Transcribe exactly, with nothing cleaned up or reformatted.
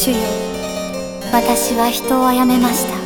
主よ、私は人を殺めました。